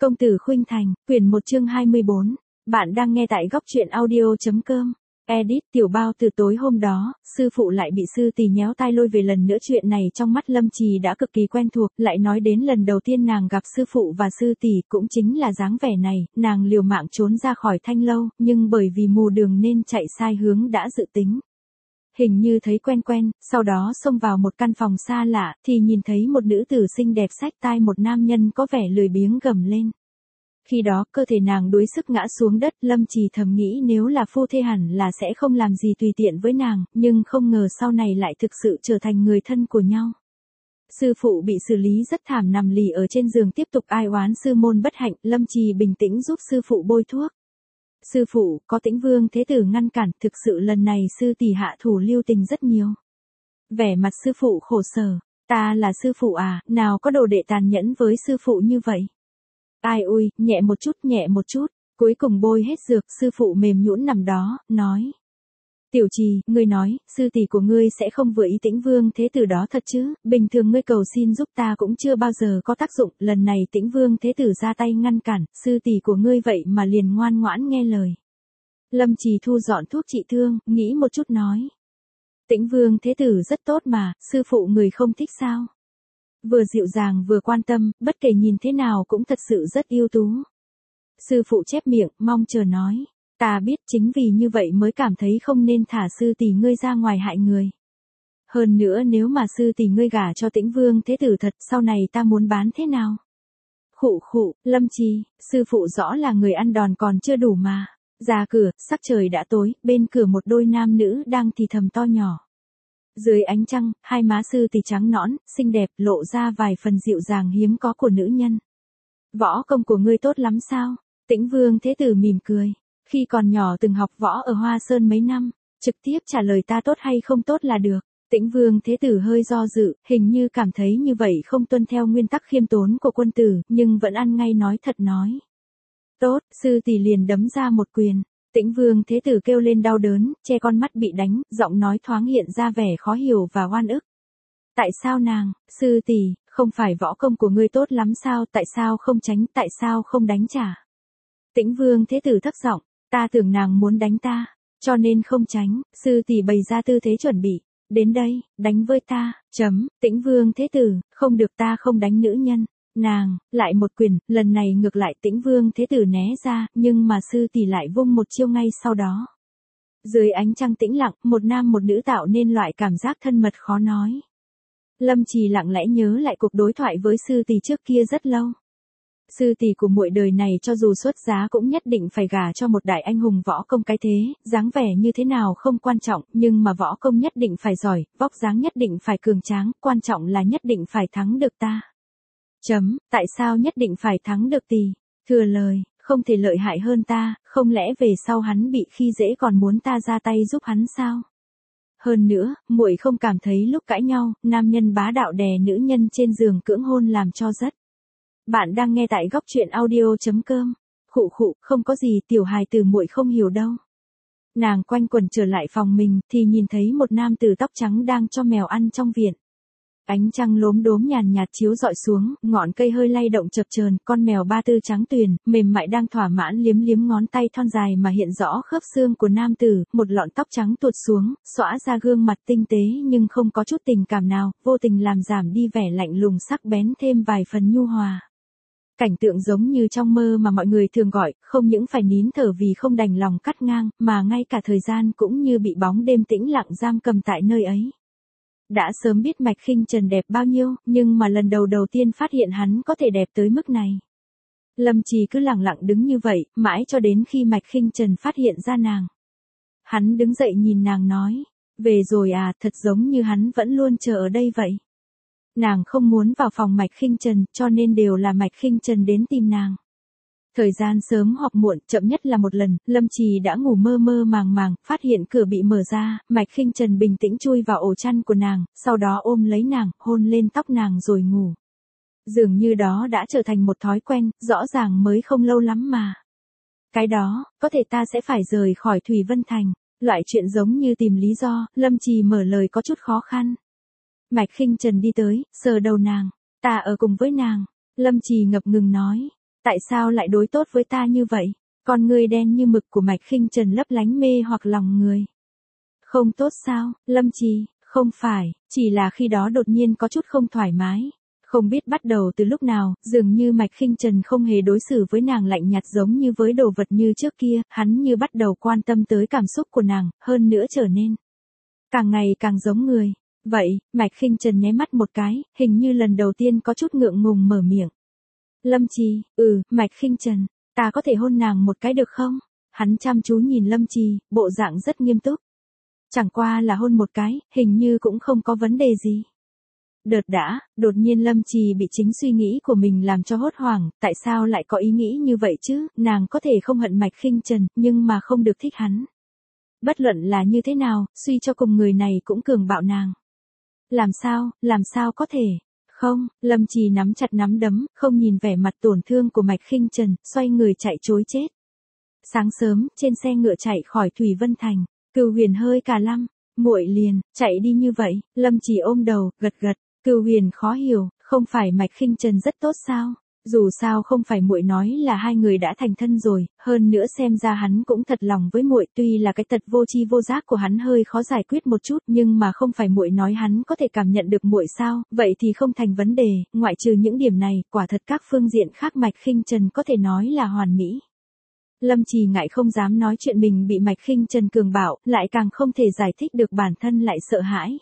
Công tử Khuynh Thành, quyển 1 chương 24. Bạn đang nghe tại góc truyện audio.com. Edit. Tiểu Bao. Từ tối hôm đó, sư phụ lại bị sư tỷ nhéo tai lôi về lần nữa. Chuyện này trong mắt Lâm Trì đã cực kỳ quen thuộc, lại nói đến lần đầu tiên nàng gặp sư phụ và sư tỷ cũng chính là dáng vẻ này, nàng liều mạng trốn ra khỏi thanh lâu, nhưng bởi vì mù đường nên chạy sai hướng đã dự tính. Hình như thấy quen quen, sau đó xông vào một căn phòng xa lạ, thì nhìn thấy một nữ tử xinh đẹp xách tai một nam nhân có vẻ lười biếng gầm lên. Khi đó, cơ thể nàng đuối sức ngã xuống đất, Lâm Trì thầm nghĩ nếu là phu thê hẳn là sẽ không làm gì tùy tiện với nàng, nhưng không ngờ sau này lại thực sự trở thành người thân của nhau. Sư phụ bị xử lý rất thảm, nằm lì ở trên giường tiếp tục ai oán sư môn bất hạnh, Lâm Trì bình tĩnh giúp sư phụ bôi thuốc. Sư phụ, có Tĩnh Vương Thế Tử ngăn cản, thực sự lần này sư tỷ hạ thủ lưu tình rất nhiều. Vẻ mặt sư phụ khổ sở, ta là sư phụ à, nào có đồ đệ tàn nhẫn với sư phụ như vậy. Ai ui, nhẹ một chút, cuối cùng bôi hết dược, sư phụ mềm nhũn nằm đó, nói. Tiểu Trì, ngươi nói, sư tỷ của ngươi sẽ không vừa ý Tĩnh Vương Thế Tử đó thật chứ, bình thường ngươi cầu xin giúp ta cũng chưa bao giờ có tác dụng, lần này Tĩnh Vương Thế Tử ra tay ngăn cản, sư tỷ của ngươi vậy mà liền ngoan ngoãn nghe lời. Lâm Trì thu dọn thuốc trị thương, nghĩ một chút nói. Tĩnh Vương Thế Tử rất tốt mà, sư phụ người không thích sao? Vừa dịu dàng vừa quan tâm, bất kể nhìn thế nào cũng thật sự rất ưu tú. Sư phụ chép miệng, mong chờ nói. Ta biết, chính vì như vậy mới cảm thấy không nên thả sư tỷ ngươi ra ngoài hại người. Hơn nữa nếu mà sư tỷ ngươi gả cho Tĩnh Vương Thế Tử thật, sau này ta muốn bán thế nào? Khụ, Lâm Trì, sư phụ rõ là người ăn đòn còn chưa đủ mà. Ra cửa, sắc trời đã tối, bên cửa một đôi nam nữ đang thì thầm to nhỏ. Dưới ánh trăng, hai má sư tỷ trắng nõn, xinh đẹp, lộ ra vài phần dịu dàng hiếm có của nữ nhân. Võ công của ngươi tốt lắm sao? Tĩnh Vương Thế Tử mỉm cười. Khi còn nhỏ từng học võ ở Hoa Sơn mấy năm, trực tiếp trả lời ta tốt hay không tốt là được. Tĩnh Vương Thế Tử hơi do dự, hình như cảm thấy như vậy không tuân theo nguyên tắc khiêm tốn của quân tử, nhưng vẫn ăn ngay nói thật nói. Tốt, sư tỷ liền đấm ra một quyền. Tĩnh Vương Thế Tử kêu lên đau đớn, che con mắt bị đánh, giọng nói thoáng hiện ra vẻ khó hiểu và oan ức. Tại sao nàng, sư tỷ, không phải võ công của ngươi tốt lắm sao, tại sao không tránh, tại sao không đánh trả? Tĩnh Vương Thế Tử thấp giọng, ta tưởng nàng muốn đánh ta, cho nên không tránh, sư tỷ bày ra tư thế chuẩn bị. Đến đây, đánh với ta, Tĩnh Vương Thế Tử, không được, ta không đánh nữ nhân. Nàng, lại một quyền, lần này ngược lại Tĩnh Vương Thế Tử né ra, nhưng mà sư tỷ lại vung một chiêu ngay sau đó. Dưới ánh trăng tĩnh lặng, một nam một nữ tạo nên loại cảm giác thân mật khó nói. Lâm Trì lặng lẽ nhớ lại cuộc đối thoại với sư tỷ trước kia rất lâu. Sư tỷ của muội đời này cho dù xuất giá cũng nhất định phải gả cho một đại anh hùng võ công cái thế, dáng vẻ như thế nào không quan trọng, nhưng mà võ công nhất định phải giỏi, vóc dáng nhất định phải cường tráng, quan trọng là nhất định phải thắng được ta. Tại sao nhất định phải thắng được tỷ? Thừa lời, không thể lợi hại hơn ta, không lẽ về sau hắn bị khi dễ còn muốn ta ra tay giúp hắn sao? Hơn nữa, muội không cảm thấy lúc cãi nhau, nam nhân bá đạo đè nữ nhân trên giường cưỡng hôn làm cho rất. Bạn đang nghe tại góc truyện audio.com. Khụ, không có gì, tiểu hài tử muội không hiểu đâu. Nàng quanh quẩn trở lại phòng mình, thì nhìn thấy một nam tử tóc trắng đang cho mèo ăn trong viện. Ánh trăng lốm đốm nhàn nhạt chiếu rọi xuống, ngọn cây hơi lay động chập chờn, con mèo ba tư trắng tuyền, mềm mại đang thỏa mãn liếm liếm ngón tay thon dài mà hiện rõ khớp xương của nam tử, một lọn tóc trắng tuột xuống, xõa ra gương mặt tinh tế nhưng không có chút tình cảm nào, vô tình làm giảm đi vẻ lạnh lùng sắc bén thêm vài phần nhu hòa. Cảnh tượng giống như trong mơ mà mọi người thường gọi, không những phải nín thở vì không đành lòng cắt ngang, mà ngay cả thời gian cũng như bị bóng đêm tĩnh lặng giam cầm tại nơi ấy. Đã sớm biết Mạch Khinh Trần đẹp bao nhiêu, nhưng mà lần đầu tiên phát hiện hắn có thể đẹp tới mức này. Lâm Trì cứ lặng lặng đứng như vậy, mãi cho đến khi Mạch Khinh Trần phát hiện ra nàng. Hắn đứng dậy nhìn nàng nói, về rồi à, thật giống như hắn vẫn luôn chờ ở đây vậy. Nàng không muốn vào phòng Mạch Khinh Trần, cho nên đều là Mạch Khinh Trần đến tìm nàng. Thời gian sớm hoặc muộn, chậm nhất là một lần, Lâm Trì đã ngủ mơ màng, phát hiện cửa bị mở ra, Mạch Khinh Trần bình tĩnh chui vào ổ chăn của nàng, sau đó ôm lấy nàng, hôn lên tóc nàng rồi ngủ. Dường như đó đã trở thành một thói quen, rõ ràng mới không lâu lắm mà. Cái đó, có thể ta sẽ phải rời khỏi Thủy Vân Thành, loại chuyện giống như tìm lý do, Lâm Trì mở lời có chút khó khăn. Mạch Khinh Trần đi tới, sờ đầu nàng, ta ở cùng với nàng, Lâm Trì ngập ngừng nói. Tại sao lại đối tốt với ta như vậy? Con ngươi đen như mực của Mạch Khinh Trần lấp lánh mê hoặc lòng người. Không tốt sao, Lâm Trì, không phải, chỉ là khi đó đột nhiên có chút không thoải mái. Không biết bắt đầu từ lúc nào, dường như Mạch Khinh Trần không hề đối xử với nàng lạnh nhạt giống như với đồ vật như trước kia, hắn như bắt đầu quan tâm tới cảm xúc của nàng, hơn nữa trở nên càng ngày càng giống người. Vậy, Mạch Khinh Trần nháy mắt một cái, hình như lần đầu tiên có chút ngượng ngùng mở miệng. Lâm Trì, Mạch Khinh Trần, ta có thể hôn nàng một cái được không? Hắn chăm chú nhìn Lâm Trì, bộ dạng rất nghiêm túc. Chẳng qua là hôn một cái, hình như cũng không có vấn đề gì. Đột nhiên Lâm Trì bị chính suy nghĩ của mình làm cho hốt hoảng, tại sao lại có ý nghĩ như vậy chứ, nàng có thể không hận Mạch Khinh Trần, nhưng mà không được thích hắn. Bất luận là như thế nào, suy cho cùng người này cũng cường bạo nàng. Làm sao có thể? Không, Lâm Trì nắm chặt nắm đấm, không nhìn vẻ mặt tổn thương của Mạch Khinh Trần, xoay người chạy trối chết. Sáng sớm, trên xe ngựa chạy khỏi Thủy Vân Thành, Cửu Huyền hơi cà lăm, muội liền, chạy đi như vậy, Lâm Trì ôm đầu, gật gật, Cửu Huyền khó hiểu, không phải Mạch Khinh Trần rất tốt sao? Dù sao không phải muội nói là hai người đã thành thân rồi, hơn nữa xem ra hắn cũng thật lòng với muội, tuy là cái tật vô tri vô giác của hắn hơi khó giải quyết một chút, nhưng mà không phải muội nói hắn có thể cảm nhận được muội sao, vậy thì không thành vấn đề, ngoại trừ những điểm này, quả thật các phương diện khác Mạch Khinh Trần có thể nói là hoàn mỹ. Lâm Trì ngại không dám nói chuyện mình bị Mạch Khinh Trần cường bạo, lại càng không thể giải thích được bản thân lại sợ hãi.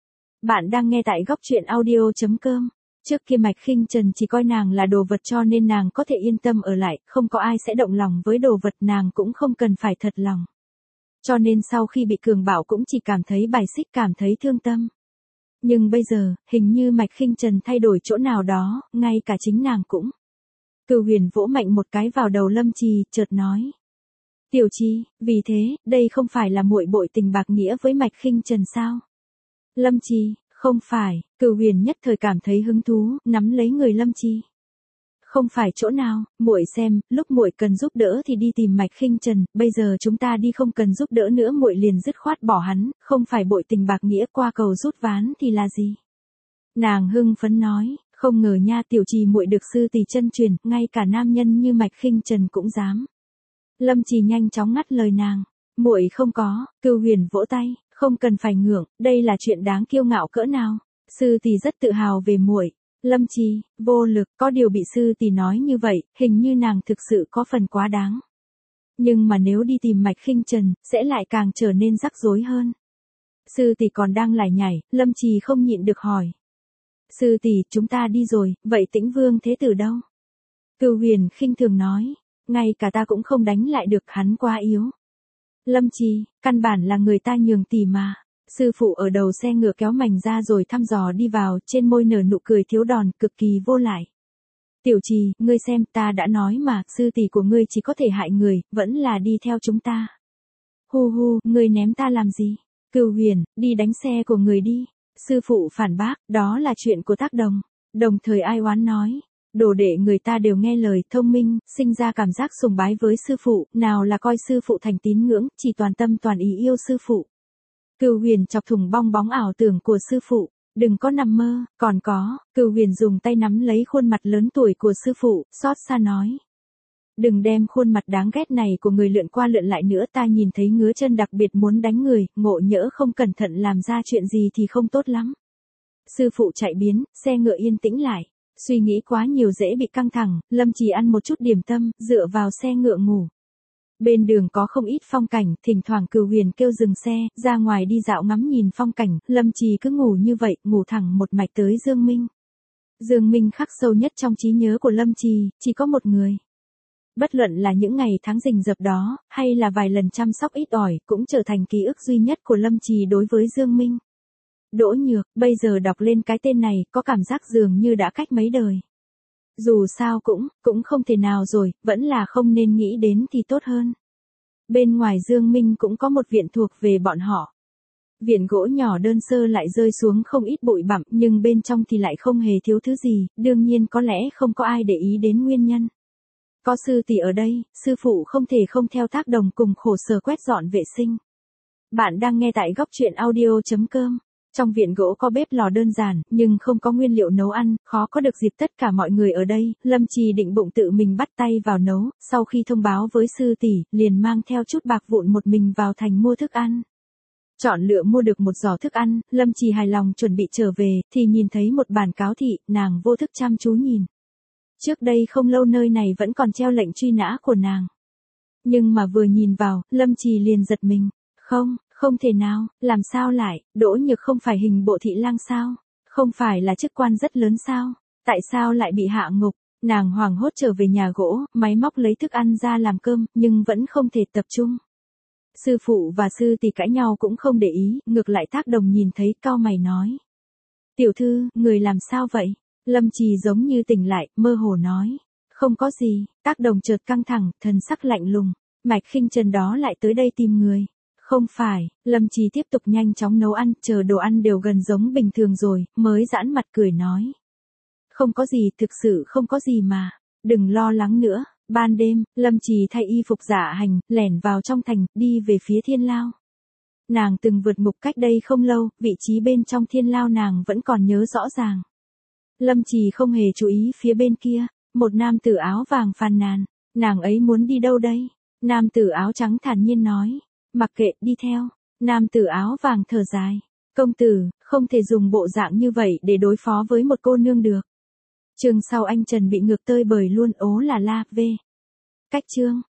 Bạn đang nghe tại góc truyện audio.com. Trước kia Mạch Khinh Trần chỉ coi nàng là đồ vật cho nên nàng có thể yên tâm ở lại, không có ai sẽ động lòng với đồ vật, nàng cũng không cần phải thật lòng. Cho nên sau khi bị cường bạo cũng chỉ cảm thấy bài xích, cảm thấy thương tâm. Nhưng bây giờ, hình như Mạch Khinh Trần thay đổi chỗ nào đó, ngay cả chính nàng cũng. Cửu Huyền vỗ mạnh một cái vào đầu Lâm Trì, chợt nói. Tiểu Trì, vì thế, đây không phải là muội bội tình bạc nghĩa với Mạch Khinh Trần sao? Lâm Trì, không phải, Cửu Huyền nhất thời cảm thấy hứng thú, nắm lấy người Lâm Trì. Không phải chỗ nào, muội xem, lúc muội cần giúp đỡ thì đi tìm Mạch Khinh Trần, bây giờ chúng ta đi không cần giúp đỡ nữa, muội liền dứt khoát bỏ hắn, không phải bội tình bạc nghĩa qua cầu rút ván thì là gì? Nàng hưng phấn nói, không ngờ nha Tiểu Trì muội được sư tỷ chân truyền, ngay cả nam nhân như Mạch Khinh Trần cũng dám. Lâm Trì nhanh chóng ngắt lời nàng, muội không có, Cửu Huyền vỗ tay, không cần phải ngượng, đây là chuyện đáng kiêu ngạo cỡ nào, sư tỷ rất tự hào về muội. Lâm Trì, vô lực, có điều bị sư tỷ nói như vậy, hình như nàng thực sự có phần quá đáng. Nhưng mà nếu đi tìm Mạch Khinh Trần, sẽ lại càng trở nên rắc rối hơn. Sư tỷ còn đang lải nhải, Lâm Trì không nhịn được hỏi. Sư tỷ, chúng ta đi rồi, vậy Tĩnh Vương Thế Tử đâu? Cửu Huyền khinh thường nói, ngay cả ta cũng không đánh lại được, hắn quá yếu. Lâm Trì, căn bản là người ta nhường tỷ mà. Sư phụ ở đầu xe ngựa kéo mảnh ra rồi thăm dò đi vào, trên môi nở nụ cười thiếu đòn, cực kỳ vô lại. Tiểu Trì, ngươi xem, ta đã nói mà, sư tỷ của ngươi chỉ có thể hại người, vẫn là đi theo chúng ta. Hu hu, ngươi ném ta làm gì? Cửu Huyền, đi đánh xe của người đi. Sư phụ phản bác, đó là chuyện của tác đồng. Đồng thời ai oán nói. Đồ đệ người ta đều nghe lời, thông minh, sinh ra cảm giác sùng bái với sư phụ, nào là coi sư phụ thành tín ngưỡng, chỉ toàn tâm toàn ý yêu sư phụ. Cửu Huyền chọc thủng bong bóng ảo tưởng của sư phụ, đừng có nằm mơ, còn có, Cửu Huyền dùng tay nắm lấy khuôn mặt lớn tuổi của sư phụ, xót xa nói. Đừng đem khuôn mặt đáng ghét này của người lượn qua lượn lại nữa, ta nhìn thấy ngứa chân đặc biệt muốn đánh người, ngộ nhỡ không cẩn thận làm ra chuyện gì thì không tốt lắm. Sư phụ chạy biến, xe ngựa yên tĩnh lại, suy nghĩ quá nhiều dễ bị căng thẳng, Lâm Trì ăn một chút điểm tâm, dựa vào xe ngựa ngủ. Bên đường có không ít phong cảnh, thỉnh thoảng Cửu Huyền kêu dừng xe, ra ngoài đi dạo ngắm nhìn phong cảnh, Lâm Trì cứ ngủ như vậy, ngủ thẳng một mạch tới Dương Minh. Dương Minh khắc sâu nhất trong trí nhớ của Lâm Trì, chỉ có một người. Bất luận là những ngày tháng rình rập đó, hay là vài lần chăm sóc ít ỏi, cũng trở thành ký ức duy nhất của Lâm Trì đối với Dương Minh. Đỗ Nhược, bây giờ đọc lên cái tên này, có cảm giác dường như đã cách mấy đời. Dù sao cũng không thể nào rồi, vẫn là không nên nghĩ đến thì tốt hơn. Bên ngoài Dương Minh cũng có một viện thuộc về bọn họ. Viện gỗ nhỏ đơn sơ lại rơi xuống không ít bụi bặm, nhưng bên trong thì lại không hề thiếu thứ gì, đương nhiên có lẽ không có ai để ý đến nguyên nhân. Có sư tỷ ở đây, sư phụ không thể không theo tác đồng cùng khổ sở quét dọn vệ sinh. Bạn đang nghe tại góc truyện audio.com. Trong viện gỗ có bếp lò đơn giản, nhưng không có nguyên liệu nấu ăn, khó có được dịp tất cả mọi người ở đây, Lâm Trì định bụng tự mình bắt tay vào nấu, sau khi thông báo với sư tỷ, liền mang theo chút bạc vụn một mình vào thành mua thức ăn. Chọn lựa mua được một giỏ thức ăn, Lâm Trì hài lòng chuẩn bị trở về, thì nhìn thấy một bản cáo thị, nàng vô thức chăm chú nhìn. Trước đây không lâu nơi này vẫn còn treo lệnh truy nã của nàng. Nhưng mà vừa nhìn vào, Lâm Trì liền giật mình. Không thể nào, làm sao lại, Đỗ Nhược không phải hình bộ thị lang sao? Không phải là chức quan rất lớn sao? Tại sao lại bị hạ ngục? Nàng hoảng hốt trở về nhà gỗ, máy móc lấy thức ăn ra làm cơm, nhưng vẫn không thể tập trung. Sư phụ và sư tỷ cãi nhau cũng không để ý, ngược lại Tác Đồng nhìn thấy cau mày nói. Tiểu thư, người làm sao vậy? Lâm Trì giống như tỉnh lại, mơ hồ nói. Không có gì, Tác Đồng chợt căng thẳng, thần sắc lạnh lùng. Mạch Khinh Trần đó lại tới đây tìm người. Không phải, Lâm Trì tiếp tục nhanh chóng nấu ăn, chờ đồ ăn đều gần giống bình thường rồi, mới giãn mặt cười nói. Không có gì, thực sự không có gì mà. Đừng lo lắng nữa. Ban đêm, Lâm Trì thay y phục dạ hành, lẻn vào trong thành, đi về phía Thiên Lao. Nàng từng vượt ngục cách đây không lâu, vị trí bên trong Thiên Lao nàng vẫn còn nhớ rõ ràng. Lâm Trì không hề chú ý phía bên kia, một nam tử áo vàng phàn nàn. Nàng ấy muốn đi đâu đây? Nam tử áo trắng thản nhiên nói. Mặc kệ, đi theo. Nam tử áo vàng thở dài. Công tử, không thể dùng bộ dạng như vậy để đối phó với một cô nương được. Chương sau anh Trần bị ngược tơi bời luôn ố là la, v. Cách chương.